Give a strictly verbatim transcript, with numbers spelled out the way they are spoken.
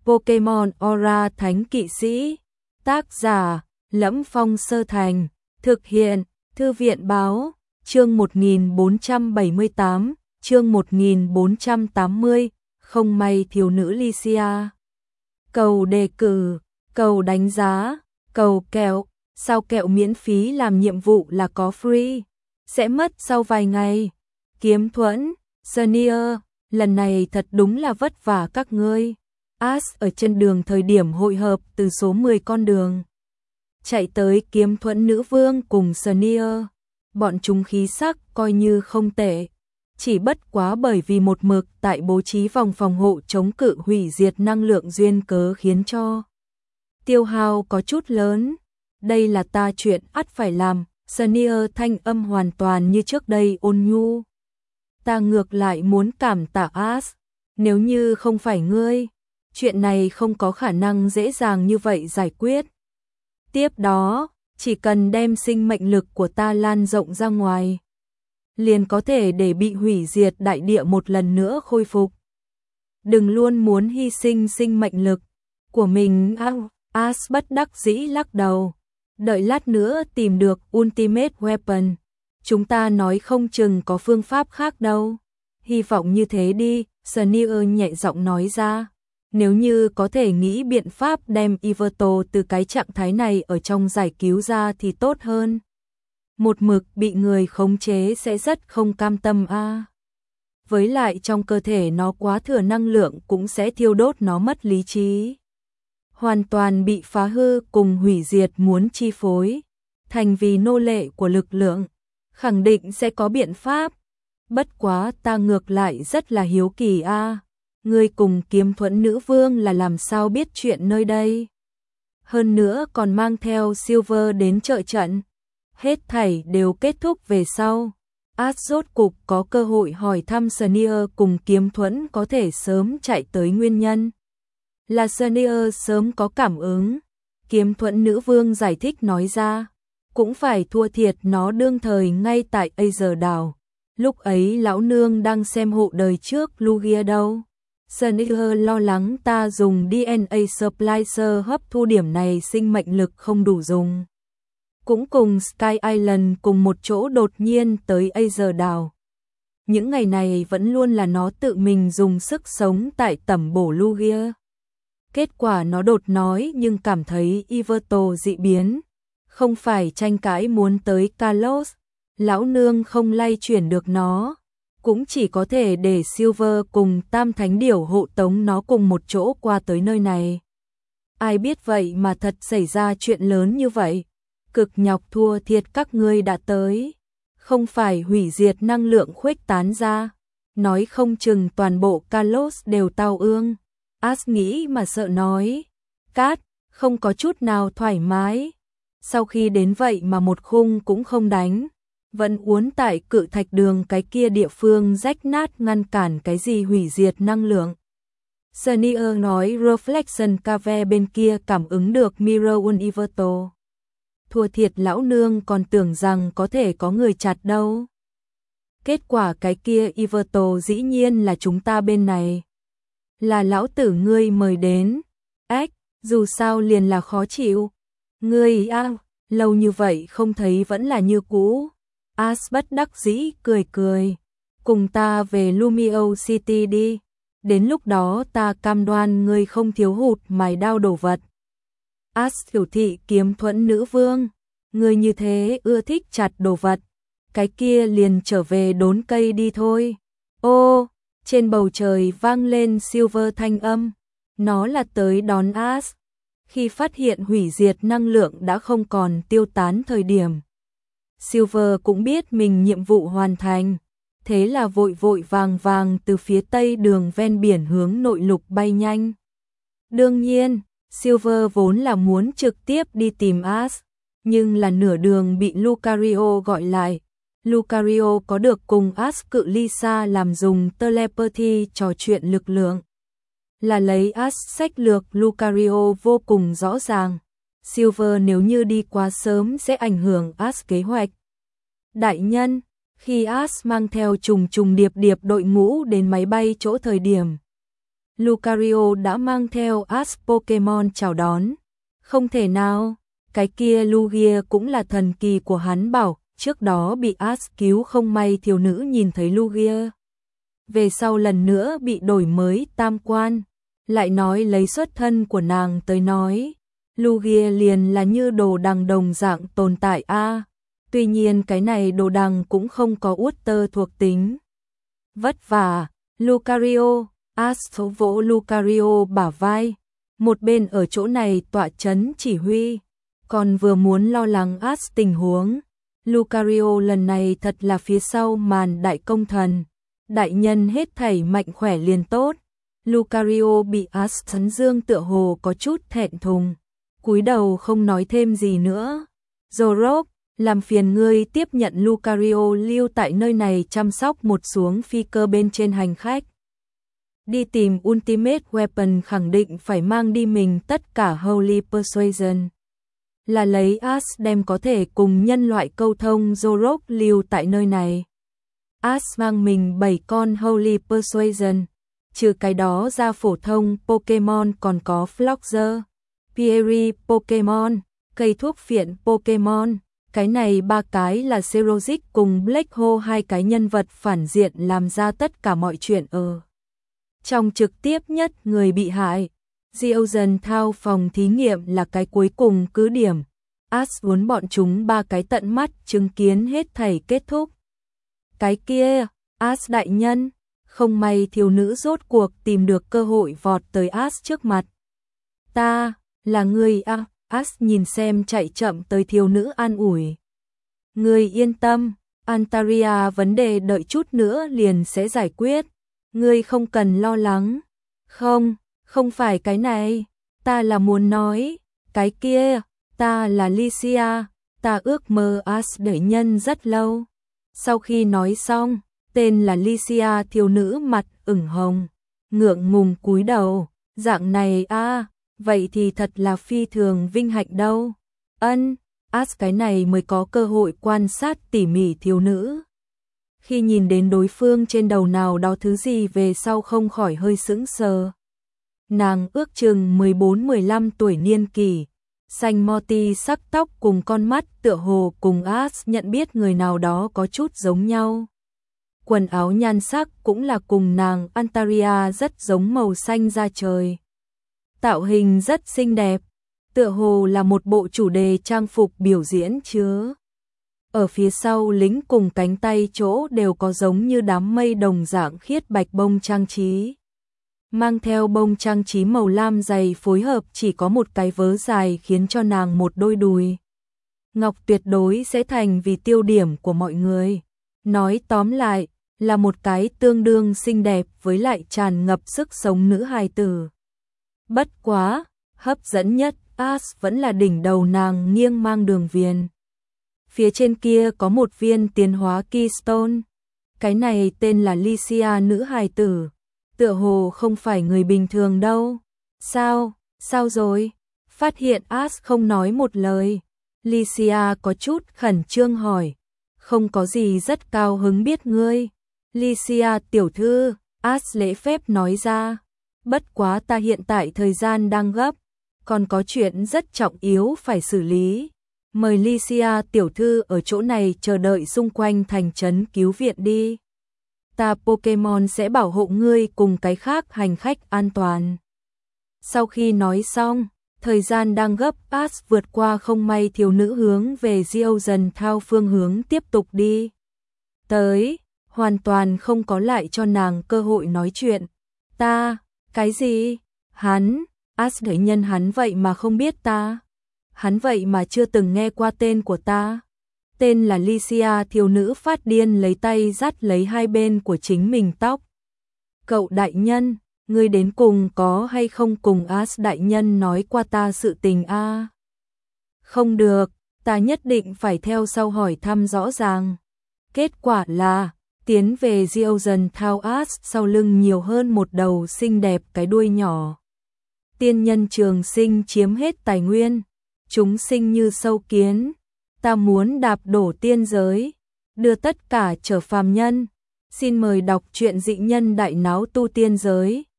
Pokemon Aura Thánh Kỵ Sĩ. Tác giả: Lẫm Phong Sơ Thành. Thực hiện: Thư viện báo. Chương một nghìn bốn trăm bảy mươi tám, chương một nghìn bốn trăm tám mươi, không may thiếu nữ Lycia. Cầu đề cử, cầu đánh giá, cầu kẹo, sao kẹo miễn phí làm nhiệm vụ là có free, sẽ mất sau vài ngày. Kiếm Thuẫn, Senior, lần này thật đúng là vất vả các ngươi. Ash ở chân đường thời điểm hội hợp từ số mười con đường chạy tới Kiếm Thuẫn nữ vương cùng Senior. Bọn chúng khí sắc coi như không tệ, chỉ bất quá bởi vì một mực tại bố trí vòng phòng hộ chống cự hủy diệt năng lượng duyên cớ khiến cho tiêu hao có chút lớn. Đây là ta chuyện ắt phải làm. Senior thanh âm hoàn toàn như trước đây ôn nhu. Ta ngược lại muốn cảm tạ Ash, nếu như không phải ngươi, chuyện này không có khả năng dễ dàng như vậy giải quyết. Tiếp đó, chỉ cần đem sinh mệnh lực của ta lan rộng ra ngoài, liền có thể để bị hủy diệt đại địa một lần nữa khôi phục. Đừng luôn muốn hy sinh sinh mệnh lực của mình. Ash bất đắc dĩ lắc đầu. Đợi lát nữa tìm được Ultimate Weapon, chúng ta nói không chừng có phương pháp khác đâu. Hy vọng như thế đi, Senior nhẹ giọng nói ra. Nếu như có thể nghĩ biện pháp đem Yveltal từ cái trạng thái này ở trong giải cứu ra thì tốt hơn. Một mực bị người khống chế sẽ rất không cam tâm a. À. Với lại trong cơ thể nó quá thừa năng lượng cũng sẽ thiêu đốt nó mất lý trí. Hoàn toàn bị phá hư cùng hủy diệt muốn chi phối, thành vì nô lệ của lực lượng, khẳng định sẽ có biện pháp. Bất quá ta ngược lại rất là hiếu kỳ a. À. Ngươi cùng Kiếm Thuẫn nữ vương là làm sao biết chuyện nơi đây? Hơn nữa còn mang theo Silver đến trợ trận. Hết thảy đều kết thúc về sau. Ash rốt cục có cơ hội hỏi thăm Senior cùng Kiếm Thuẫn có thể sớm chạy tới nguyên nhân. Là Senior sớm có cảm ứng. Kiếm Thuẫn nữ vương giải thích nói ra. Cũng phải thua thiệt nó đương thời ngay tại Aether đảo. Lúc ấy lão nương đang xem hộ đời trước Lugia đâu. Senior lo lắng ta dùng đê en a Splicer hấp thu điểm này sinh mệnh lực không đủ dùng. Cũng cùng Sky Island cùng một chỗ đột nhiên tới Aether đảo. Những ngày này vẫn luôn là nó tự mình dùng sức sống tại tẩm bổ Lugia. Kết quả nó đột nói nhưng cảm thấy Yveltal dị biến. Không phải tranh cãi muốn tới Kalos, lão nương không lay chuyển được nó. Cũng chỉ có thể để Silver cùng Tam Thánh Điểu hộ tống nó cùng một chỗ qua tới nơi này. Ai biết vậy mà thật xảy ra chuyện lớn như vậy. Cực nhọc thua thiệt các ngươi đã tới. Không phải hủy diệt năng lượng khuếch tán ra. Nói không chừng toàn bộ Kalos đều tao ương. Ash nghĩ mà sợ nói. Cát, không có chút nào thoải mái. Sau khi đến vậy mà một khung cũng không đánh. Vẫn uốn tại cự thạch đường cái kia địa phương rách nát ngăn cản cái gì hủy diệt năng lượng. Senior nói Reflection Cave bên kia cảm ứng được Mirror on Yveltal. Thua thiệt lão nương còn tưởng rằng có thể có người chặt đâu. Kết quả cái kia Yveltal dĩ nhiên là chúng ta bên này. Là lão tử ngươi mời đến. Ếch, dù sao liền là khó chịu. Ngươi à, lâu như vậy không thấy vẫn là như cũ. Ash bất đắc dĩ cười cười. Cùng ta về Lumio City đi. Đến lúc đó ta cam đoan ngươi không thiếu hụt mài đao đồ vật. Ash hiểu thị Kiếm Thuẫn nữ vương. Ngươi như thế ưa thích chặt đồ vật. Cái kia liền trở về đốn cây đi thôi. Ô, trên bầu trời vang lên Silver thanh âm. Nó là tới đón Ash. Khi phát hiện hủy diệt năng lượng đã không còn tiêu tán thời điểm. Silver cũng biết mình nhiệm vụ hoàn thành, thế là vội vội vàng vàng từ phía tây đường ven biển hướng nội lục bay nhanh. Đương nhiên, Silver vốn là muốn trực tiếp đi tìm Ash, nhưng là nửa đường bị Lucario gọi lại. Lucario có được cùng Ash cự ly xa làm dùng telepathy trò chuyện lực lượng. Là lấy Ash sách lược Lucario vô cùng rõ ràng. Silver nếu như đi quá sớm sẽ ảnh hưởng Ash kế hoạch. Đại nhân, khi Ash mang theo trùng trùng điệp điệp đội ngũ đến máy bay chỗ thời điểm, Lucario đã mang theo Ash Pokemon chào đón. Không thể nào, cái kia Lugia cũng là thần kỳ của hắn bảo, trước đó bị Ash cứu không may thiếu nữ nhìn thấy Lugia. Về sau lần nữa bị đổi mới tam quan, lại nói lấy xuất thân của nàng tới nói. Lugia liền là như đồ đằng đồng dạng tồn tại a. À, tuy nhiên cái này đồ đằng cũng không có Water thuộc tính. Vất vả, Lucario, Ash vỗ Lucario bả vai. Một bên ở chỗ này tọa chấn chỉ huy, còn vừa muốn lo lắng Ash tình huống. Lucario lần này thật là phía sau màn đại công thần. Đại nhân hết thảy mạnh khỏe liền tốt. Lucario bị Ash chấn dương tựa hồ có chút thẹn thùng, cúi đầu không nói thêm gì nữa. Zorok, làm phiền ngươi tiếp nhận Lucario lưu tại nơi này chăm sóc một xuống phi cơ bên trên hành khách. Đi tìm Ultimate Weapon khẳng định phải mang đi mình tất cả Holy Persuasion. Là lấy Ash đem có thể cùng nhân loại câu thông Zorok lưu tại nơi này. Ash mang mình bảy con Holy Persuasion. Trừ cái đó ra phổ thông Pokemon còn có Floxer, Pierre Pokemon, cây thuốc phiện Pokemon. Cái này ba cái là Xerosic cùng Black Hole hai cái nhân vật phản diện làm ra tất cả mọi chuyện ở. Trong trực tiếp nhất người bị hại, Geozen thao phòng thí nghiệm là cái cuối cùng cứ điểm. Ash muốn bọn chúng ba cái tận mắt chứng kiến hết thảy kết thúc. Cái kia, Ash đại nhân, không may thiếu nữ rốt cuộc tìm được cơ hội vọt tới Ash trước mặt. Ta, là người à, Ash nhìn xem chạy chậm tới thiếu nữ an ủi. Người yên tâm, Antaria vấn đề đợi chút nữa liền sẽ giải quyết. Ngươi không cần lo lắng. Không, không phải cái này. Ta là muốn nói. Cái kia, ta là Lycia. Ta ước mơ Ash đợi nhân rất lâu. Sau khi nói xong, tên là Lycia thiếu nữ mặt ửng hồng, ngượng ngùng cúi đầu. Dạng này a, à, vậy thì thật là phi thường vinh hạnh đâu. Ân, Ash cái này mới có cơ hội quan sát tỉ mỉ thiếu nữ. Khi nhìn đến đối phương trên đầu nào đó thứ gì về sau không khỏi hơi sững sờ. Nàng ước chừng mười bốn mười lăm tuổi niên kỷ, xanh moti sắc tóc cùng con mắt tựa hồ cùng Ash nhận biết người nào đó có chút giống nhau. Quần áo nhan sắc cũng là cùng nàng Antaria rất giống màu xanh da trời. Tạo hình rất xinh đẹp, tựa hồ là một bộ chủ đề trang phục biểu diễn chứa. Ở phía sau lính cùng cánh tay chỗ đều có giống như đám mây đồng dạng khiết bạch bông trang trí. Mang theo bông trang trí màu lam dày phối hợp chỉ có một cái vớ dài khiến cho nàng một đôi đùi ngọc tuyệt đối sẽ thành vì tiêu điểm của mọi người. Nói tóm lại, là một cái tương đương xinh đẹp với lại tràn ngập sức sống nữ hài tử. Bất quá, hấp dẫn nhất Ash vẫn là đỉnh đầu nàng nghiêng mang đường viền. Phía trên kia có một viên tiến hóa Keystone. Cái này tên là Lycia nữ hài tử. Tựa hồ không phải người bình thường đâu. Sao, sao rồi? Phát hiện Ash không nói một lời. Lycia có chút khẩn trương hỏi. Không có gì rất cao hứng biết ngươi. Lycia tiểu thư, Ash lễ phép nói ra. Bất quá ta hiện tại thời gian đang gấp. Còn có chuyện rất trọng yếu phải xử lý. Mời Lycia tiểu thư ở chỗ này chờ đợi xung quanh thành trấn cứu viện đi. Ta Pokemon sẽ bảo hộ ngươi cùng cái khác hành khách an toàn. Sau khi nói xong, thời gian đang gấp Ash vượt qua không may thiếu nữ hướng về Geozen Thao phương hướng tiếp tục đi. Tới, hoàn toàn không có lại cho nàng cơ hội nói chuyện. Ta, cái gì? Hắn, Ash đợi nhân hắn vậy mà không biết ta. Hắn vậy mà chưa từng nghe qua tên của ta. Tên là Lycia thiếu nữ phát điên lấy tay dắt lấy hai bên của chính mình tóc. Cậu đại nhân, ngươi đến cùng có hay không cùng Ash đại nhân nói qua ta sự tình a? À? Không được, ta nhất định phải theo sau hỏi thăm rõ ràng. Kết quả là, tiến về Geozen Thao Ash sau lưng nhiều hơn một đầu xinh đẹp cái đuôi nhỏ. Tiên nhân trường sinh chiếm hết tài nguyên. Chúng sinh như sâu kiến, ta muốn đạp đổ tiên giới, đưa tất cả trở phàm nhân. Xin mời đọc truyện dị nhân đại náo tu tiên giới.